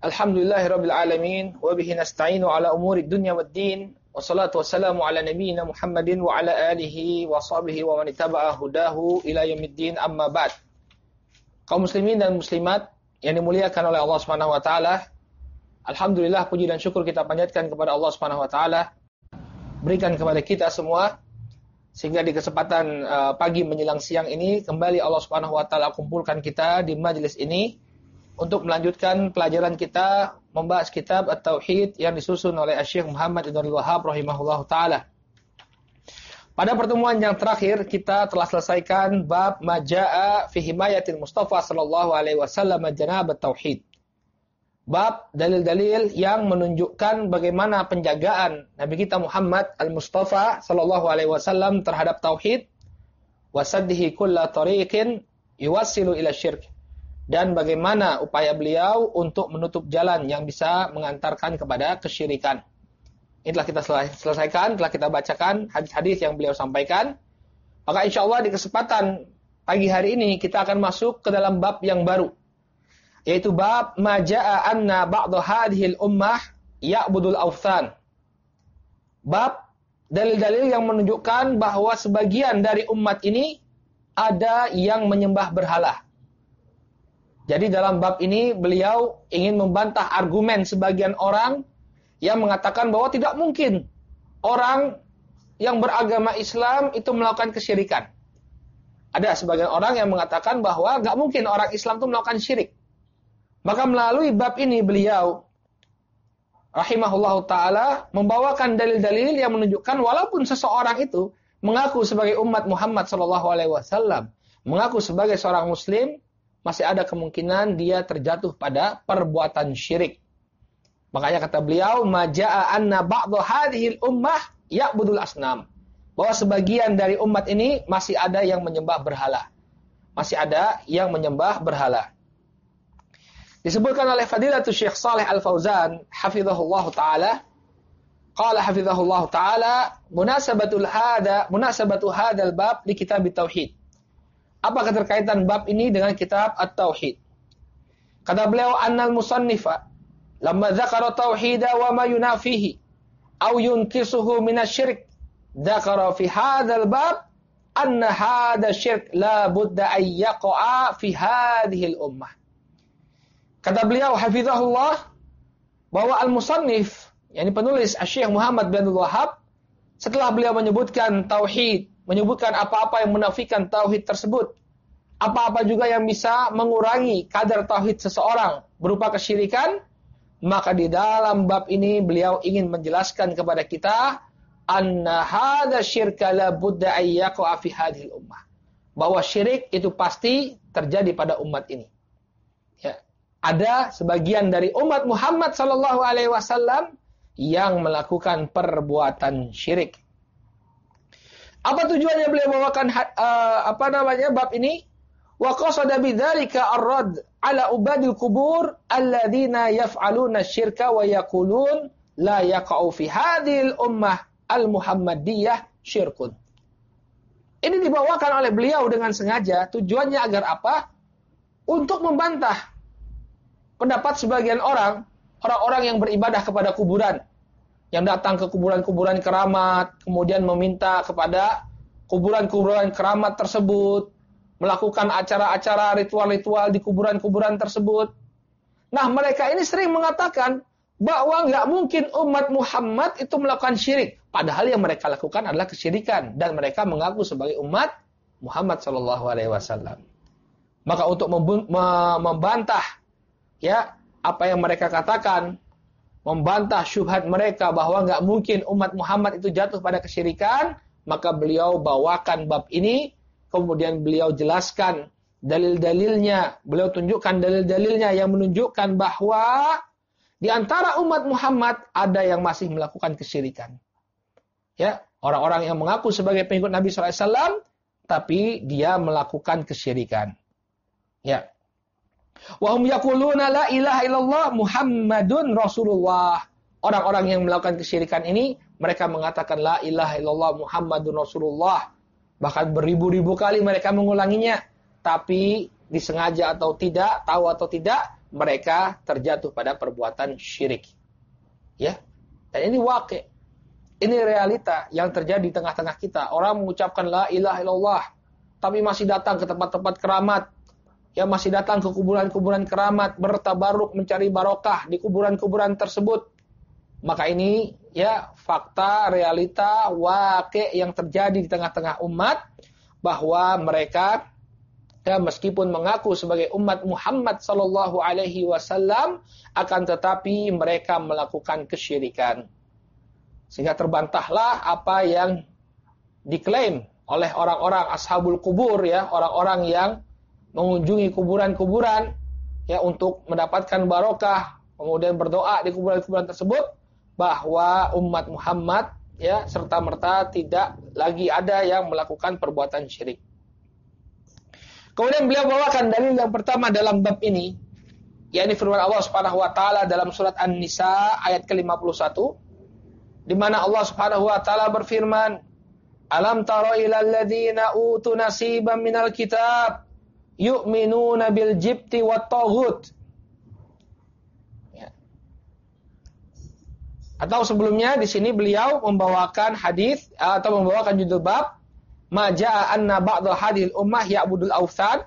Alhamdulillahirabbil alamin wa bihi nasta'inu ala umuri dunya waddin wassalatu wassalamu ala nabiyyina Muhammadin wa ala alihi wa sahbihi wa man ittaba'a hudahu ila yaumiddin amma ba'd. Kaum muslimin dan muslimat yang dimuliakan oleh Allah Subhanahu wa taala, alhamdulillah puji dan syukur kita panjatkan kepada Allah Subhanahu wa taala berikan kepada kita semua sehingga di kesempatan pagi menjelang siang ini kembali Allah Subhanahu wa taala kumpulkan kita di majelis ini untuk melanjutkan pelajaran kita membahas kitab At-Tauhid yang disusun oleh Syekh Muhammad Ibn Abdul Wahhab rahimahullahu taala. Pada pertemuan yang terakhir kita telah selesaikan bab majaa fi himayatil Mustafa sallallahu alaihi wasallam janab at-tauhid. Bab dalil-dalil yang menunjukkan bagaimana penjagaan Nabi kita Muhammad al-Mustafa sallallahu alaihi wasallam terhadap tauhid wa saddihi kulla tariqin yuwassilu ila syirk. Dan bagaimana upaya beliau untuk menutup jalan yang bisa mengantarkan kepada kesyirikan. Ini telah kita selesaikan, telah kita bacakan hadis-hadis yang beliau sampaikan. Maka insya Allah di kesempatan pagi hari ini kita akan masuk ke dalam bab yang baru. Yaitu bab maja'a anna ba'da hadhil ummah ya'budul awthan. Bab dalil-dalil yang menunjukkan bahwa sebagian dari umat ini ada yang menyembah berhala. Jadi dalam bab ini beliau ingin membantah argumen sebagian orang yang mengatakan bahwa tidak mungkin orang yang beragama Islam itu melakukan kesyirikan. Ada sebagian orang yang mengatakan bahwa nggak mungkin orang Islam itu melakukan syirik. Maka melalui bab ini beliau rahimahullahu taala membawakan dalil-dalil yang menunjukkan walaupun seseorang itu mengaku sebagai umat Muhammad sallallahu alaihi wasallam, mengaku sebagai seorang muslim, masih ada kemungkinan dia terjatuh pada perbuatan syirik. Makanya kata beliau, majaa anna ba'dha hadhil ummah ya'budul asnam. Bahwa sebagian dari umat ini masih ada yang menyembah berhala. Masih ada yang menyembah berhala. Disebutkan oleh Fadilatul Syekh Shalih Al-Fauzan, hafizahullah ta'ala, qala hafizahullah ta'ala, munasabatu hadzal bab li kitab tauhid. Apa keterkaitan bab ini dengan kitab At-Tauhid? Kata beliau, annal musannifa lamma dzakara tauhida wa ma yunafihi aw yunkisuhu minasy-syirk, dzakara fi hadzal bab anna hadha syirk la budda ay yaqa'a fi hadhihi al-ummah. Kata beliau hafizahullah bahwa al-musannif, yakni penulis Syekh Muhammad bin Abdul Wahhab, setelah beliau menyebutkan tauhid, menyebutkan apa-apa yang menafikan tauhid tersebut, apa-apa juga yang bisa mengurangi kadar tauhid seseorang berupa kesyirikan, maka di dalam bab ini beliau ingin menjelaskan kepada kita anna hadza syirka la budda ay yaqa fi hadhil ummah, bahwa syirik itu pasti terjadi pada umat ini. Ya, ada sebagian dari umat Muhammad sallallahu alaihi wasallam yang melakukan perbuatan syirik. Apa tujuannya beliau bawakan bab ini? Wa qasada bidzalika ar-radd ala ubadil qubur alladzina yaf'aluna asy-syirka wa yaqulun la yaqa'u fi hadhil ummah al-muhammadiyah syirkun. Ini dibawakan oleh beliau dengan sengaja, tujuannya agar apa? Untuk membantah pendapat sebagian orang-orang yang beribadah kepada kuburan, yang datang ke kuburan-kuburan keramat, kemudian meminta kepada kuburan-kuburan keramat tersebut, melakukan acara-acara ritual-ritual di kuburan-kuburan tersebut. Nah, mereka ini sering mengatakan bahwa nggak mungkin umat Muhammad itu melakukan syirik. Padahal yang mereka lakukan adalah kesyirikan. Dan mereka mengaku sebagai umat Muhammad SAW. Maka untuk membantah ya apa yang mereka katakan, membantah syubhat mereka bahwa nggak mungkin umat Muhammad itu jatuh pada kesyirikan, maka beliau bawakan bab ini, kemudian beliau jelaskan dalil-dalilnya, beliau tunjukkan dalil-dalilnya yang menunjukkan bahwa di antara umat Muhammad ada yang masih melakukan kesyirikan. Ya, orang-orang yang mengaku sebagai pengikut Nabi SAW, tapi dia melakukan kesyirikan. Ya. Wa hum yaquluna la ilaha illallah Muhammadun Rasulullah. Orang-orang yang melakukan kesyirikan ini, mereka mengatakan la ilaha illallah Muhammadun Rasulullah. Bahkan beribu-ribu kali mereka mengulanginya, tapi disengaja atau tidak, tahu atau tidak, mereka terjatuh pada perbuatan syirik. Ya. Dan ini waqi'. Ini realita yang terjadi di tengah-tengah kita. Orang mengucapkan la ilaha illallah, tapi masih datang ke tempat-tempat keramat. Ya, masih datang ke kuburan-kuburan keramat, bertabaruk mencari barokah di kuburan-kuburan tersebut. Maka ini ya fakta, realita, waqi' yang terjadi di tengah-tengah umat, bahwa mereka ya, meskipun mengaku sebagai umat Muhammad sallallahu alaihi wasallam, akan tetapi mereka melakukan kesyirikan. Sehingga terbantahlah apa yang diklaim oleh orang-orang ashabul kubur, ya, orang-orang yang mengunjungi kuburan-kuburan ya untuk mendapatkan barokah, kemudian berdoa di kuburan-kuburan tersebut, bahwa umat Muhammad ya serta-merta tidak lagi ada yang melakukan perbuatan syirik. Kemudian beliau bawakan dalil yang pertama dalam bab ini, yakni firman Allah Subhanahu wa taala dalam surat An-Nisa ayat ke-51, di mana Allah Subhanahu wa taala berfirman, "Alam tara ilal ladzina utu nasiban minal kitab yu'minuna bil jibti wat taghut." Atau sebelumnya di sini beliau membawakan hadis atau membawakan judul bab Maja'a anna ba'dha hadhil ummah ya'budul awthan,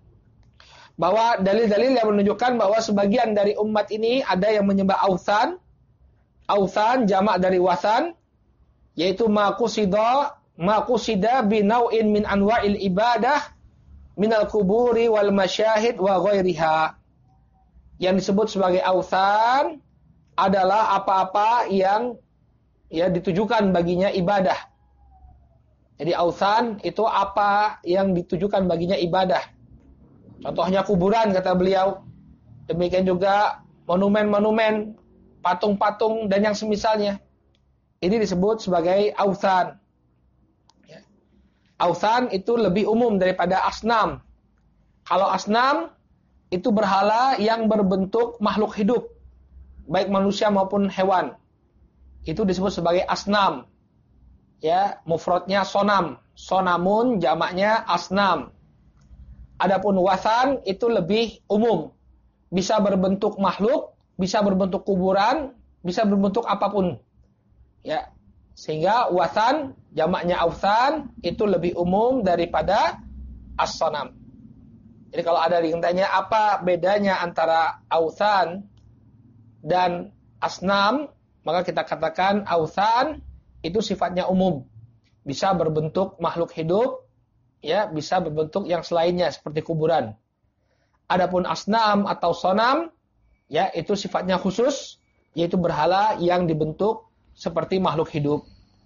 bahwa dalil-dalil yang menunjukkan bahwa sebagian dari umat ini ada yang menyembah awthan. Awthan jamak dari wathan, yaitu maqusida bi nau'in min anwa'il ibadah minal kuburi wal masyahid wa ghairiha. Yang disebut sebagai awthan adalah apa-apa yang ya ditujukan baginya ibadah. Jadi awthan itu apa yang ditujukan baginya ibadah. Contohnya kuburan kata beliau. Demikian juga monumen-monumen, patung-patung dan yang semisalnya. Ini disebut sebagai awthan. Ya. Awthan itu lebih umum daripada asnam. Kalau asnam itu berhala yang berbentuk makhluk hidup, baik manusia maupun hewan. Itu disebut sebagai asnam. Ya, mufradnya sonam. Sonamun jamaknya asnam. Adapun wathan itu lebih umum. Bisa berbentuk makhluk, bisa berbentuk kuburan, bisa berbentuk apapun. Ya. Sehingga wathan jamaknya awthan itu lebih umum daripada as-sonam. Jadi kalau ada yang tanya apa bedanya antara awthan dan asnam, maka kita katakan awthan itu sifatnya umum, bisa berbentuk makhluk hidup, ya, bisa berbentuk yang selainnya seperti kuburan. Adapun asnam atau sonam, ya, itu sifatnya khusus, yaitu berhala yang dibentuk seperti makhluk hidup.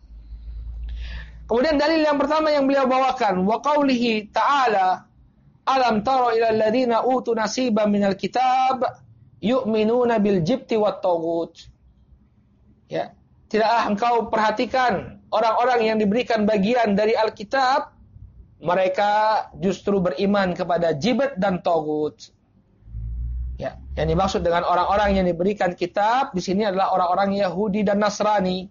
Kemudian dalil yang pertama yang beliau bawakan, wa qaulihi ta'ala, alam tara ilal ladzina utu nasiban minal kitab yu'minuna bil jibti wat taghut. Ya, tidaklah engkau perhatikan orang-orang yang diberikan bagian dari Alkitab, mereka justru beriman kepada jibt dan taghut. Ya, yang dimaksud dengan orang-orang yang diberikan kitab di sini adalah orang-orang Yahudi dan Nasrani.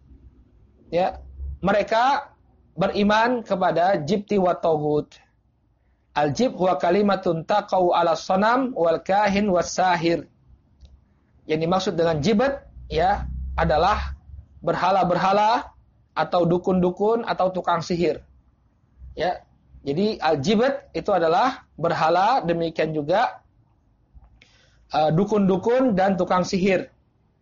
Ya, mereka beriman kepada jibti wat taghut. Al-jib huwa kalimatun taqau ala sanam wal kahin was sahir. Yang dimaksud dengan jibt ya adalah berhala-berhala atau dukun-dukun atau tukang sihir. Ya. Jadi al-jibt itu adalah berhala, demikian juga dukun-dukun dan tukang sihir.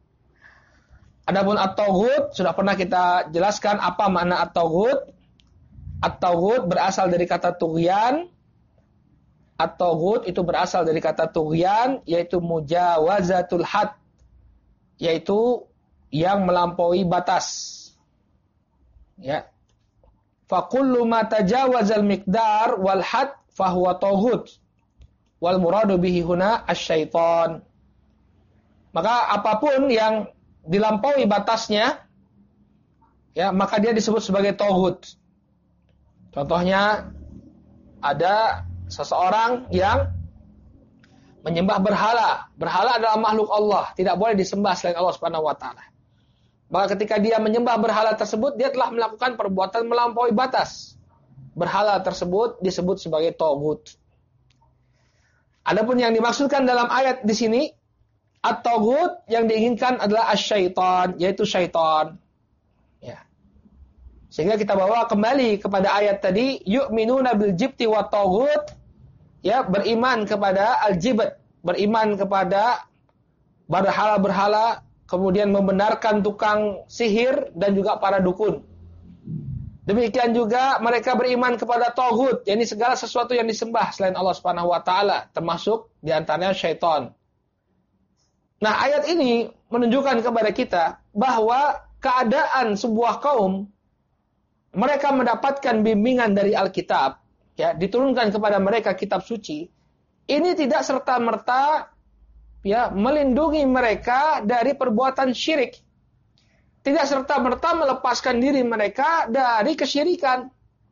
Adapun at-taghut sudah pernah kita jelaskan apa makna at-taghut. At-taghut berasal dari kata tughyan. At-taghut itu berasal dari kata tughyan, yaitu mujawazatul had, yaitu yang melampaui batas. Ya. Fa kullu ma tajawazal miqdar wal had fa huwa taghut. Wal muradu bihi huna asy-syaitan. Maka apapun yang dilampaui batasnya, ya, maka dia disebut sebagai taghut. Contohnya ada seseorang yang menyembah berhala. Berhala adalah makhluk Allah, tidak boleh disembah selain Allah Subhanahu wa taala. Maka ketika dia menyembah berhala tersebut, dia telah melakukan perbuatan melampaui batas. Berhala tersebut disebut sebagai taghut. Adapun yang dimaksudkan dalam ayat di sini, at-taghut yang diinginkan adalah asyaitan, yaitu syaitan. Ya. Sehingga kita bawa kembali kepada ayat tadi, yu'minuna bil jibti wat taghut, ya, beriman kepada al-jibt, beriman kepada berhala-berhala, kemudian membenarkan tukang sihir dan juga para dukun. Demikian juga mereka beriman kepada taghut, yakni segala sesuatu yang disembah selain Allah Subhanahu wa taala, termasuk di antaranya syaitan. Nah, ayat ini menunjukkan kepada kita bahwa keadaan sebuah kaum mereka mendapatkan bimbingan dari Alkitab, ya, diturunkan kepada mereka kitab suci, ini tidak serta-merta, ya, melindungi mereka dari perbuatan syirik. Tidak serta-merta melepaskan diri mereka dari kesyirikan.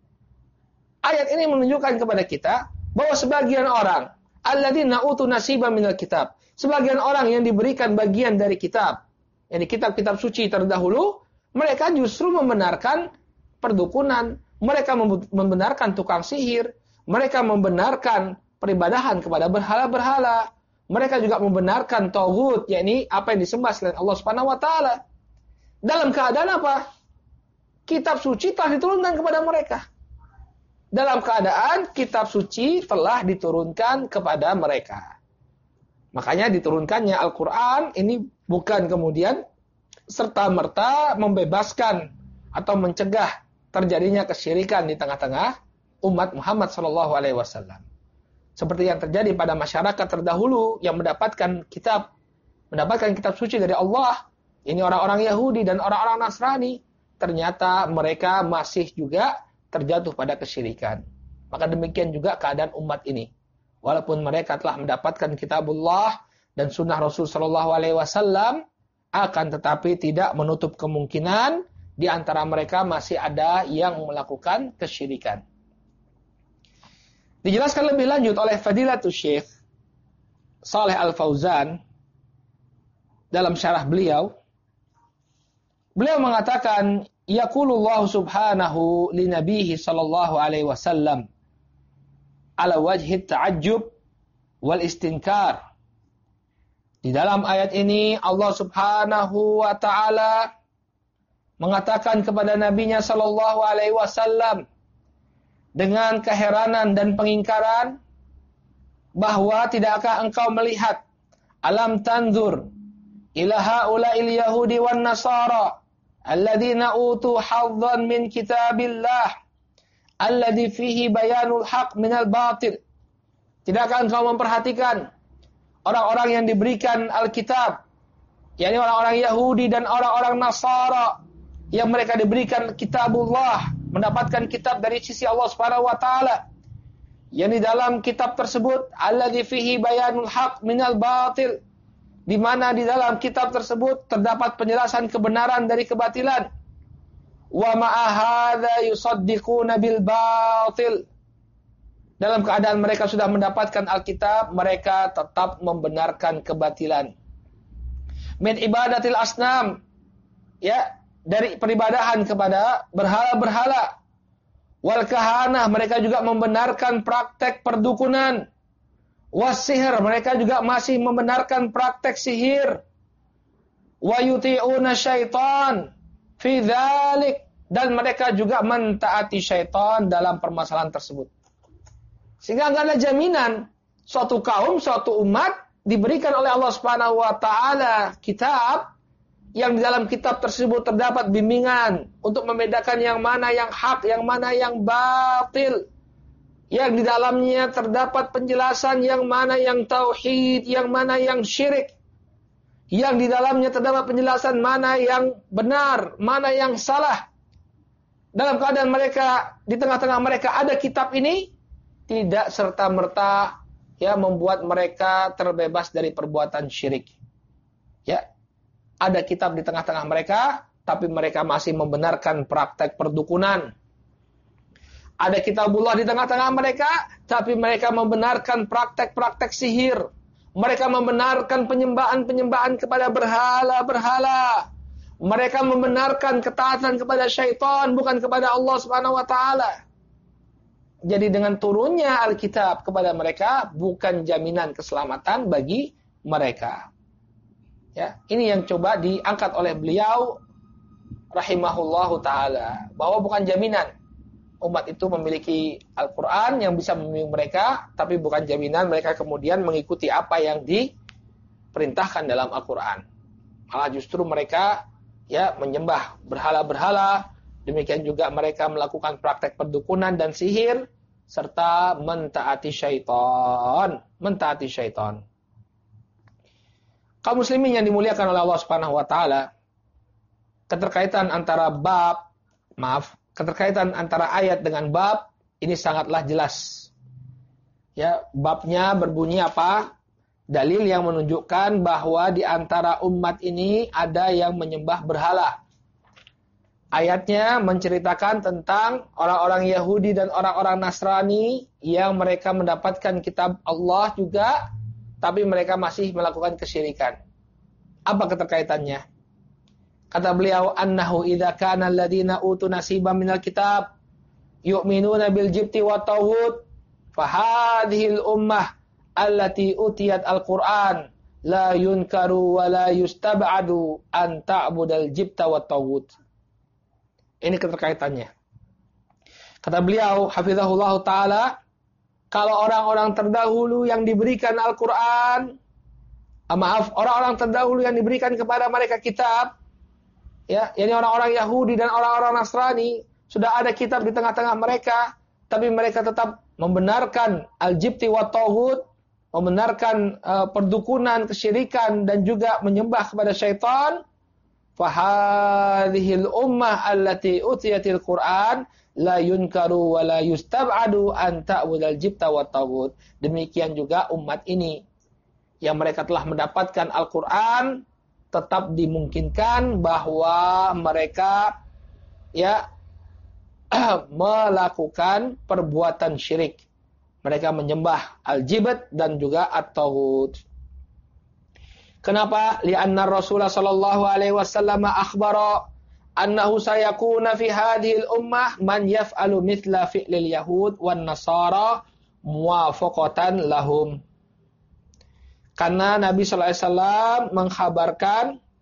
Ayat ini menunjukkan kepada kita bahwa sebagian orang, alladzina utu nasiban minal kitab, sebagian orang yang diberikan bagian dari kitab, yakni kitab-kitab suci terdahulu, mereka justru membenarkan perdukunan, mereka membenarkan tukang sihir, mereka membenarkan peribadahan kepada berhala-berhala, mereka juga membenarkan taghut, yakni apa yang disembah selain Allah Subhanahu wa taala. Dalam keadaan apa? Kitab suci telah diturunkan kepada mereka. Dalam keadaan kitab suci telah diturunkan kepada mereka. Makanya diturunkannya Al-Quran ini bukan kemudian serta-merta membebaskan atau mencegah terjadinya kesyirikan di tengah-tengah umat Muhammad SAW. Seperti yang terjadi pada masyarakat terdahulu yang mendapatkan kitab suci dari Allah. Ini orang-orang Yahudi dan orang-orang Nasrani, ternyata mereka masih juga terjatuh pada kesyirikan. Maka demikian juga keadaan umat ini. Walaupun mereka telah mendapatkan kitabullah dan sunnah Rasul SAW, akan tetapi tidak menutup kemungkinan di antara mereka masih ada yang melakukan kesyirikan. Dijelaskan lebih lanjut oleh Fadilatul Syekh Shalih Al-Fauzan dalam syarah beliau. Beliau mengatakan, yaqulullahu subhanahu li nabihi sallallahu alaihi wasallam ala wajhi ta'ajjub wal istinkar. Di dalam ayat ini Allah Subhanahu wa taala mengatakan kepada nabinya sallallahu alaihi wasallam dengan keheranan dan pengingkaran bahwa tidakkah engkau melihat, alam tanzur ila haula'il yahudi wan nasara alladzina utu hadzan min kitabillah alladzi fihi bayanul haq minal batil. Tidakkah engkau memperhatikan orang-orang yang diberikan Alkitab, yakni orang-orang Yahudi dan orang-orang Nasara yang mereka diberikan kitabullah, mendapatkan kitab dari sisi Allah Subhanahu wa taala. Yang di dalam kitab tersebut alladzi fihi bayanul haq minal batil, di mana di dalam kitab tersebut terdapat penjelasan kebenaran dari kebatilan. Wa ma'a hadza yusaddiquna bil batil. Dalam keadaan mereka sudah mendapatkan Alkitab, mereka tetap membenarkan kebatilan. Min ibadatil asnam, ya, dari peribadahan kepada berhala-berhala. Wal kahanah, mereka juga membenarkan praktek perdukunan. Wasihir, mereka juga masih membenarkan praktek sihir. Wa yuti'una syaitan fi dzalik, dan mereka juga mentaati syaitan dalam permasalahan tersebut. Sehingga enggak ada jaminan suatu kaum, suatu umat diberikan oleh Allah Subhanahu wa taala kitab yang di dalam kitab tersebut terdapat bimbingan untuk membedakan yang mana yang hak, yang mana yang batil. Yang di dalamnya terdapat penjelasan yang mana yang tauhid, yang mana yang syirik. Yang di dalamnya terdapat penjelasan mana yang benar, mana yang salah. Dalam keadaan mereka, di tengah-tengah mereka ada kitab ini, tidak serta-merta ya membuat mereka terbebas dari perbuatan syirik. Ya, ada kitab di tengah-tengah mereka, tapi mereka masih membenarkan praktek perdukunan. Ada kitabullah di tengah-tengah mereka, tapi mereka membenarkan praktek-praktek sihir. Mereka membenarkan penyembahan-penyembahan kepada berhala-berhala. Mereka membenarkan ketaatan kepada syaitan, bukan kepada Allah Subhanahu wa taala. Jadi dengan turunnya Alkitab kepada mereka bukan jaminan keselamatan bagi mereka. Ya, ini yang coba diangkat oleh beliau rahimahullahu taala, bahwa bukan jaminan umat itu memiliki Al-Qur'an yang bisa membimbing mereka, tapi bukan jaminan mereka kemudian mengikuti apa yang diperintahkan dalam Al-Qur'an. Malah justru mereka ya menyembah berhala-berhala. Demikian juga mereka melakukan praktek perdukunan dan sihir, serta mentaati syaitan. Mentaati syaitan. Kaum muslimin yang dimuliakan oleh Allah Subhanahu wa taala, keterkaitan antara ayat dengan bab ini sangatlah jelas. Ya, babnya berbunyi apa? Dalil yang menunjukkan bahwa di antara umat ini ada yang menyembah berhala. Ayatnya menceritakan tentang orang-orang Yahudi dan orang-orang Nasrani yang mereka mendapatkan kitab Allah juga, tapi mereka masih melakukan kesyirikan. Apa keterkaitannya? Kata beliau, annahu idza kana alladziina utu nasiban minal kitab yu'minuna bil jibti wa tawhid fa hadhil ummah allati utiyat al-Qur'an la yunkaru wa la yustab'adu an ta'budal jibta wa tawhid. Ini keterkaitannya. Kata beliau, hafizahullah ta'ala, kalau orang-orang terdahulu yang diberikan Al-Quran, orang-orang terdahulu yang diberikan kepada mereka kitab, ya, yakni orang-orang Yahudi dan orang-orang Nasrani, sudah ada kitab di tengah-tengah mereka, tapi mereka tetap membenarkan al-jibti wa tauhid, membenarkan perdukunan, kesyirikan, dan juga menyembah kepada syaitan. Fahadhil ummah allati utiyatil Qur'an la yunkaru wa la yustab'adu an ta'budal jibta wa tawud. Demikian juga umat ini yang mereka telah mendapatkan Al-Qur'an, tetap dimungkinkan bahwa mereka ya melakukan perbuatan syirik. Mereka menyembah al-jibt dan juga at-tawud. Kenapa? Li'anna Rasulullah sallallahu alaihi wasallam akhbara annahu sayakuna fi hadhil ummah man yaf'alu mithla fi'lil yahud wan nasara muwafaqatan lahum. Karena Nabi sallallahu alaihi wasallam mengkhabarkan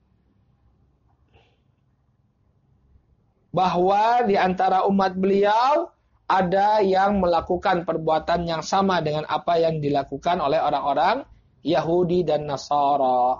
bahwa di antara umat beliau ada yang melakukan perbuatan yang sama dengan apa yang dilakukan oleh orang-orang Yahudi dan Nasara.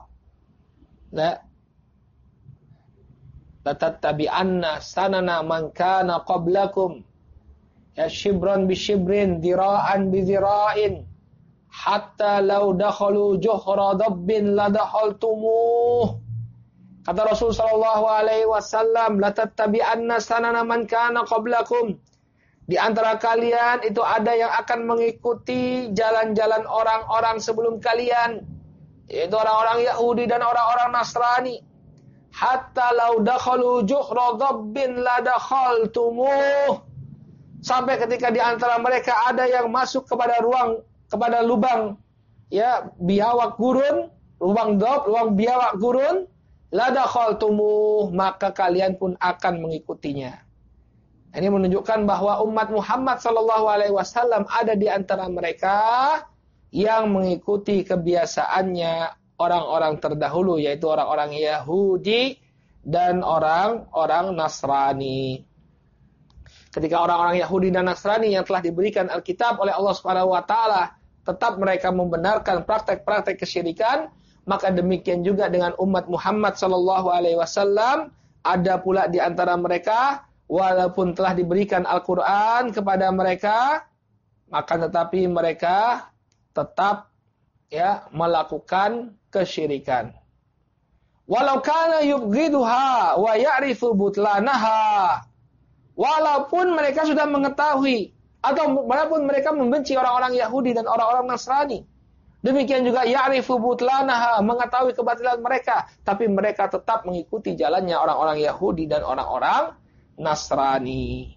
La tattabi'anna sanana man kana qablakum. Ya shibran bi shibrin, dira'an bi dira'in, hatta law dakhalu juhra dabbin la dakhaltumuh. Kata Rasul sallallahu alaihi wasallam, la tattabi'anna sanana man kana qablakum. Di antara kalian itu ada yang akan mengikuti jalan-jalan orang-orang sebelum kalian, yaitu orang-orang Yahudi dan orang-orang Nasrani. Hatta law dakhalu juhra dabbin la dakhaltumuh. Sampai ketika di antara mereka ada yang masuk kepada lubang ya biawak gurun, lubang biawak gurun, la dakhaltumuh, maka kalian pun akan mengikutinya. Ini menunjukkan bahwa umat Muhammad sallallahu alaihi wasallam ada di antara mereka yang mengikuti kebiasaannya orang-orang terdahulu, yaitu orang-orang Yahudi dan orang-orang Nasrani. Ketika orang-orang Yahudi dan Nasrani yang telah diberikan Alkitab oleh Allah Subhanahu wa taala tetap mereka membenarkan praktek-praktek kesyirikan, maka demikian juga dengan umat Muhammad sallallahu alaihi wasallam ada pula di antara mereka walaupun telah diberikan Al-Quran kepada mereka, maka tetapi mereka tetap ya melakukan kesyirikan. Walau kana yubghiduha wa ya'rifu butlanaha. Walaupun mereka sudah mengetahui atau walaupun mereka membenci orang-orang Yahudi dan orang-orang Nasrani. Demikian juga ya'rifu butlanaha, mengetahui kebatilan mereka, tapi mereka tetap mengikuti jalannya orang-orang Yahudi dan orang-orang Nasrani.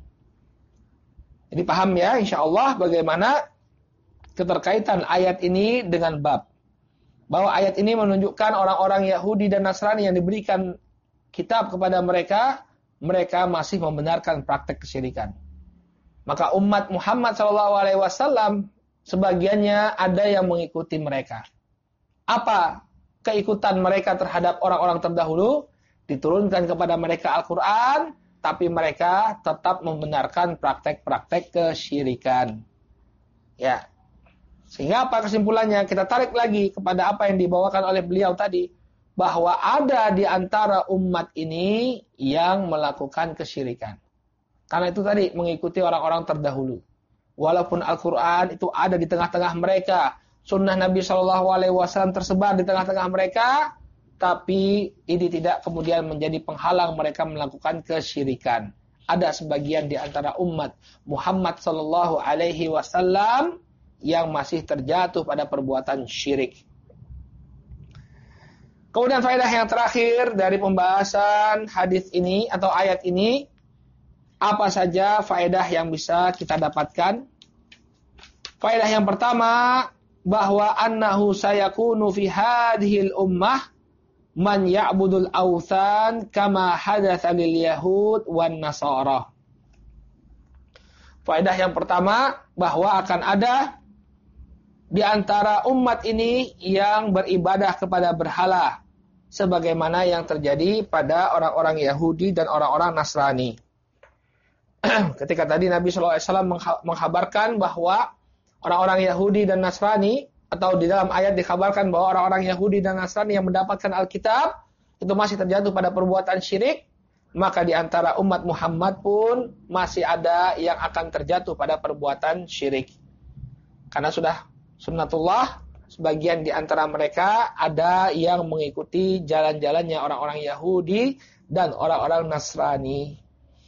Jadi paham ya insyaallah bagaimana keterkaitan ayat ini dengan bab. Bahwa ayat ini menunjukkan orang-orang Yahudi dan Nasrani yang diberikan kitab kepada mereka, mereka masih membenarkan praktek kesyirikan. Maka umat Muhammad SAW sebagiannya ada yang mengikuti mereka. Apa keikutan mereka terhadap orang-orang terdahulu? Diturunkan kepada mereka Al-Quran, tapi mereka tetap membenarkan praktek-praktek kesyirikan. Ya. Sehingga apa kesimpulannya? Kita tarik lagi kepada apa yang dibawakan oleh beliau tadi, bahwa ada di antara umat ini yang melakukan kesyirikan. Karena itu tadi mengikuti orang-orang terdahulu. Walaupun Al-Quran itu ada di tengah-tengah mereka, sunnah Nabi SAW tersebar di tengah-tengah mereka, tapi ini tidak kemudian menjadi penghalang mereka melakukan kesyirikan. Ada sebagian di antara umat Muhammad SAW yang masih terjatuh pada perbuatan syirik. Kemudian faedah yang terakhir dari pembahasan hadis ini atau ayat ini, apa saja faedah yang bisa kita dapatkan? Faedah yang pertama, bahwa annahu sayakunu fi hadhil ummah man ya'budul awthan kama hadatsa lil yahud wan nasara. Faedah yang pertama, bahwa akan ada di antara umat ini yang beribadah kepada berhala, sebagaimana yang terjadi pada orang-orang Yahudi dan orang-orang Nasrani. Ketika tadi Nabi SAW menghabarkan bahwa orang-orang Yahudi dan Nasrani, atau di dalam ayat dikabarkan bahwa orang-orang Yahudi dan Nasrani yang mendapatkan Alkitab itu masih terjatuh pada perbuatan syirik, maka di antara umat Muhammad pun masih ada yang akan terjatuh pada perbuatan syirik. Karena sudah sunnatullah, sebagian di antara mereka ada yang mengikuti jalan-jalannya orang-orang Yahudi dan orang-orang Nasrani.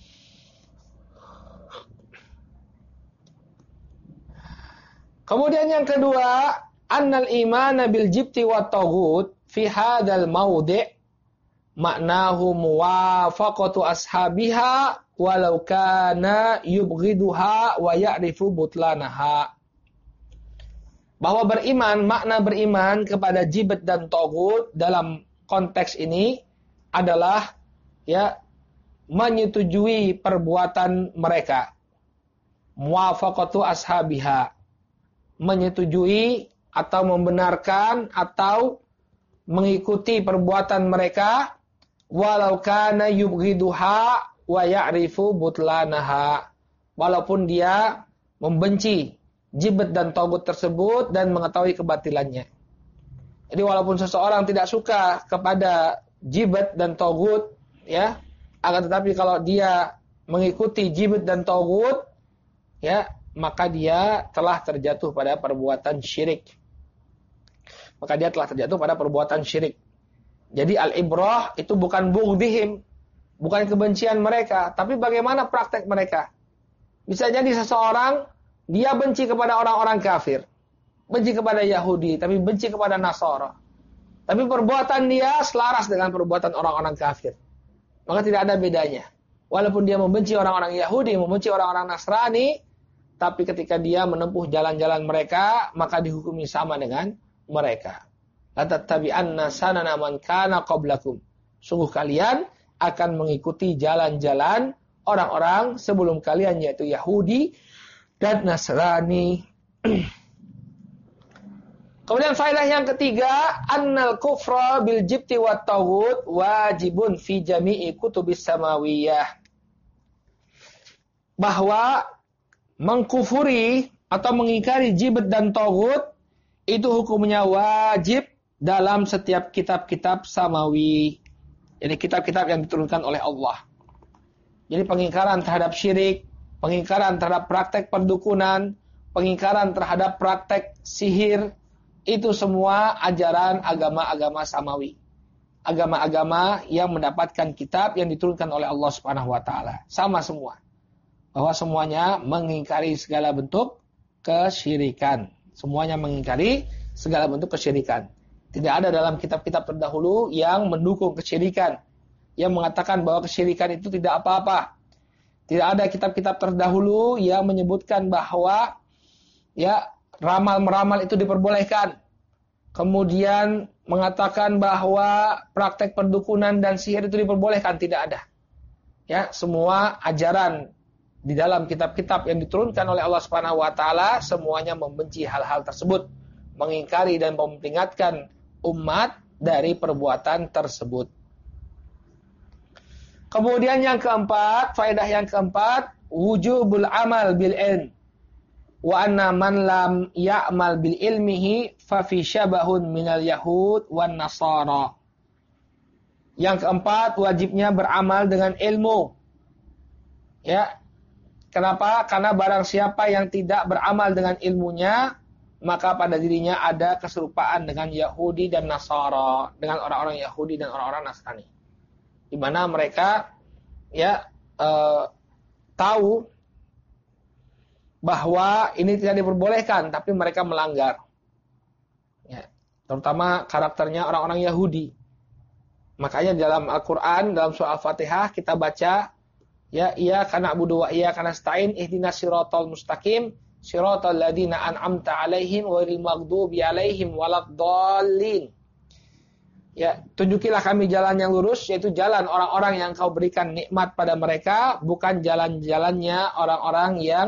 Kemudian yang kedua, annal imana bil jibti wa taghut fi hadzal mawdi' maknahu muwafaqatu ashabiha walau kana yubghiduha wa ya'rifu butlanaha. Bahwa beriman, makna beriman kepada jibat dan taghut dalam konteks ini adalah ya menyetujui perbuatan mereka. Muwafaqatu ashabiha, menyetujui atau membenarkan atau mengikuti perbuatan mereka walau kana yubghiduha wa ya'rifu butlanaha, walaupun dia membenci jibat dan taghut tersebut dan mengetahui kebatilannya. Jadi walaupun seseorang tidak suka kepada jibat dan taghut, ya, akan tetapi kalau dia mengikuti jibat dan taghut, ya, maka dia telah terjatuh pada perbuatan syirik. Maka dia telah terjatuh pada perbuatan syirik. Jadi al-ibrah itu bukan bughdihim, bukan kebencian mereka, tapi bagaimana praktek mereka. Bisa jadi seseorang dia benci kepada orang-orang kafir, benci kepada Yahudi, tapi benci kepada Nasara. Tapi perbuatan dia selaras dengan perbuatan orang-orang kafir. Maka tidak ada bedanya. Walaupun dia membenci orang-orang Yahudi, membenci orang-orang Nasrani, tapi ketika dia menempuh jalan-jalan mereka, maka dihukumi sama dengan mereka. La tattabi'anna sanana man kana qablakum. Sungguh kalian akan mengikuti jalan-jalan orang-orang sebelum kalian, yaitu Yahudi dan Nasrani. Kemudian faedah yang ketiga, annal kufra bil jibti wat taghut wajibun fi jami'i kutubis samawiyah. Bahwa mengkufuri atau mengingkari jibat dan taghut itu hukumnya wajib dalam setiap kitab-kitab samawi. Jadi kitab-kitab yang diturunkan oleh Allah. Jadi pengingkaran terhadap syirik, pengingkaran terhadap praktek perdukunan, pengingkaran terhadap praktek sihir, itu semua ajaran agama-agama samawi. Agama-agama yang mendapatkan kitab yang diturunkan oleh Allah Subhanahu wa taala. Sama semua. Bahwa semuanya mengingkari segala bentuk kesyirikan. Semuanya mengingkari segala bentuk kesyirikan. Tidak ada dalam kitab-kitab terdahulu yang mendukung kesyirikan, yang mengatakan bahwa kesyirikan itu tidak apa-apa. Tidak ada kitab-kitab terdahulu yang menyebutkan bahwa ya ramal-meramal itu diperbolehkan. Kemudian mengatakan bahwa praktek perdukunan dan sihir itu diperbolehkan, tidak ada. Ya, semua ajaran di dalam kitab-kitab yang diturunkan oleh Allah Subhanahu wa taala semuanya membenci hal-hal tersebut, mengingkari dan memperingatkan umat dari perbuatan tersebut. Kemudian yang keempat, faedah yang keempat, wujubul amal bil ilm. Wa anna man lam ya'mal bil ilmihi fa fi syabahun minal yahud wan nasara. Yang keempat, wajibnya beramal dengan ilmu. Ya. Kenapa? Karena barang siapa yang tidak beramal dengan ilmunya, maka pada dirinya ada keserupaan dengan Yahudi dan Nasara, dengan orang-orang Yahudi dan orang-orang Nasrani, di mana mereka tahu bahwa ini tidak diperbolehkan, tapi mereka melanggar. Ya, terutama karakternya orang-orang Yahudi. Makanya dalam Al-Quran, dalam surah Al-Fatihah kita baca, ya iyyaka na'budu wa iyyaka nasta'in ihdinas siratal mustaqim siratal ladzina an'amta 'alaihim ghairil maghdubi 'alaihim waladdallin. Ya, tunjukilah kami jalan yang lurus, yaitu jalan orang-orang yang kau berikan nikmat pada mereka, bukan jalan-jalannya orang-orang yang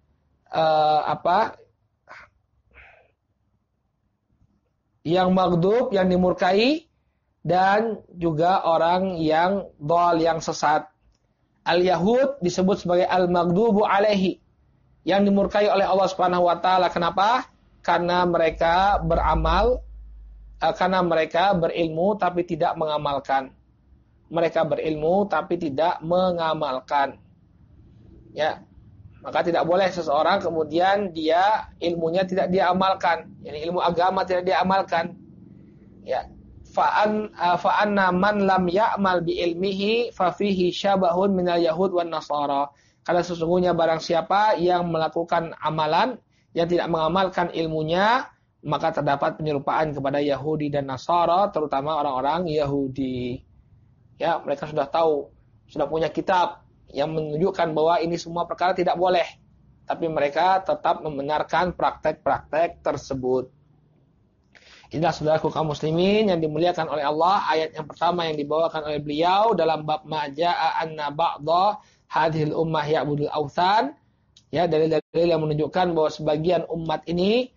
yang maghdub, yang dimurkai, dan juga orang yang dhal, yang sesat. Al-Yahud disebut sebagai al-maghdubu alaihi, yang dimurkai oleh Allah Subhanahu wa taala. Kenapa? Karena mereka beramal, karena mereka berilmu tapi tidak mengamalkan. Mereka berilmu tapi tidak mengamalkan. Ya. Maka tidak boleh seseorang kemudian dia ilmunya tidak dia amalkan, yani ilmu agama tidak dia amalkan. Ya. Fa'anna man lam ya'mal bi ilmihi fa fihi syabahun minal yahud wan nasara. Karena sesungguhnya barang siapa yang melakukan amalan yang tidak mengamalkan ilmunya, maka terdapat penyerupaan kepada Yahudi dan Nasara, terutama orang-orang Yahudi. Ya, mereka sudah tahu, sudah punya kitab yang menunjukkan bahwa ini semua perkara tidak boleh, tapi mereka tetap membenarkan praktek-praktek tersebut. Inilah saudaraku kaum muslimin yang dimuliakan oleh Allah, ayat yang pertama yang dibawakan oleh beliau dalam bab maja'a anna ba'dha hadhil ummah ya'budul awthan. Ya, dalil-dalil yang menunjukkan bahwa sebagian umat ini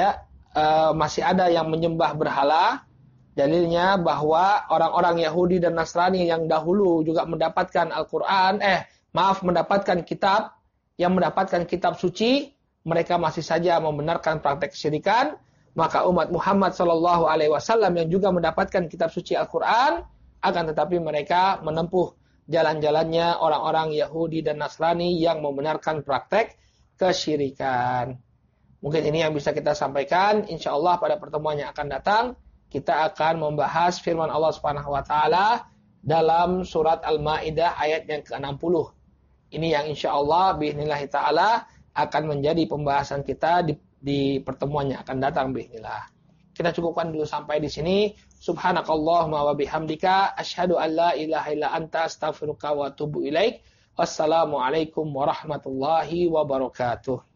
masih ada yang menyembah berhala. Dalilnya bahwa orang-orang Yahudi dan Nasrani yang dahulu juga mendapatkan mendapatkan kitab, yang mendapatkan kitab suci, mereka masih saja membenarkan praktek kesyirikan. Maka umat Muhammad SAW yang juga mendapatkan kitab suci Al-Quran, akan tetapi mereka menempuh jalan-jalannya orang-orang Yahudi dan Nasrani yang membenarkan praktek kesyirikan. Mungkin ini yang bisa kita sampaikan. InsyaAllah pada pertemuan yang akan datang, kita akan membahas firman Allah Subhanahu wa taala dalam surat Al-Maidah ayat yang ke-60. Ini yang insyaallah biidznillah taala akan menjadi pembahasan kita di pertemuan yang akan datang biidznillah. Kita cukupkan dulu sampai di sini. Subhanakallahumma wa bihamdika asyhadu an la ilaha illa anta astaghfiruka wa atubu ilaik. Wassalamualaikum warahmatullahi wabarakatuh.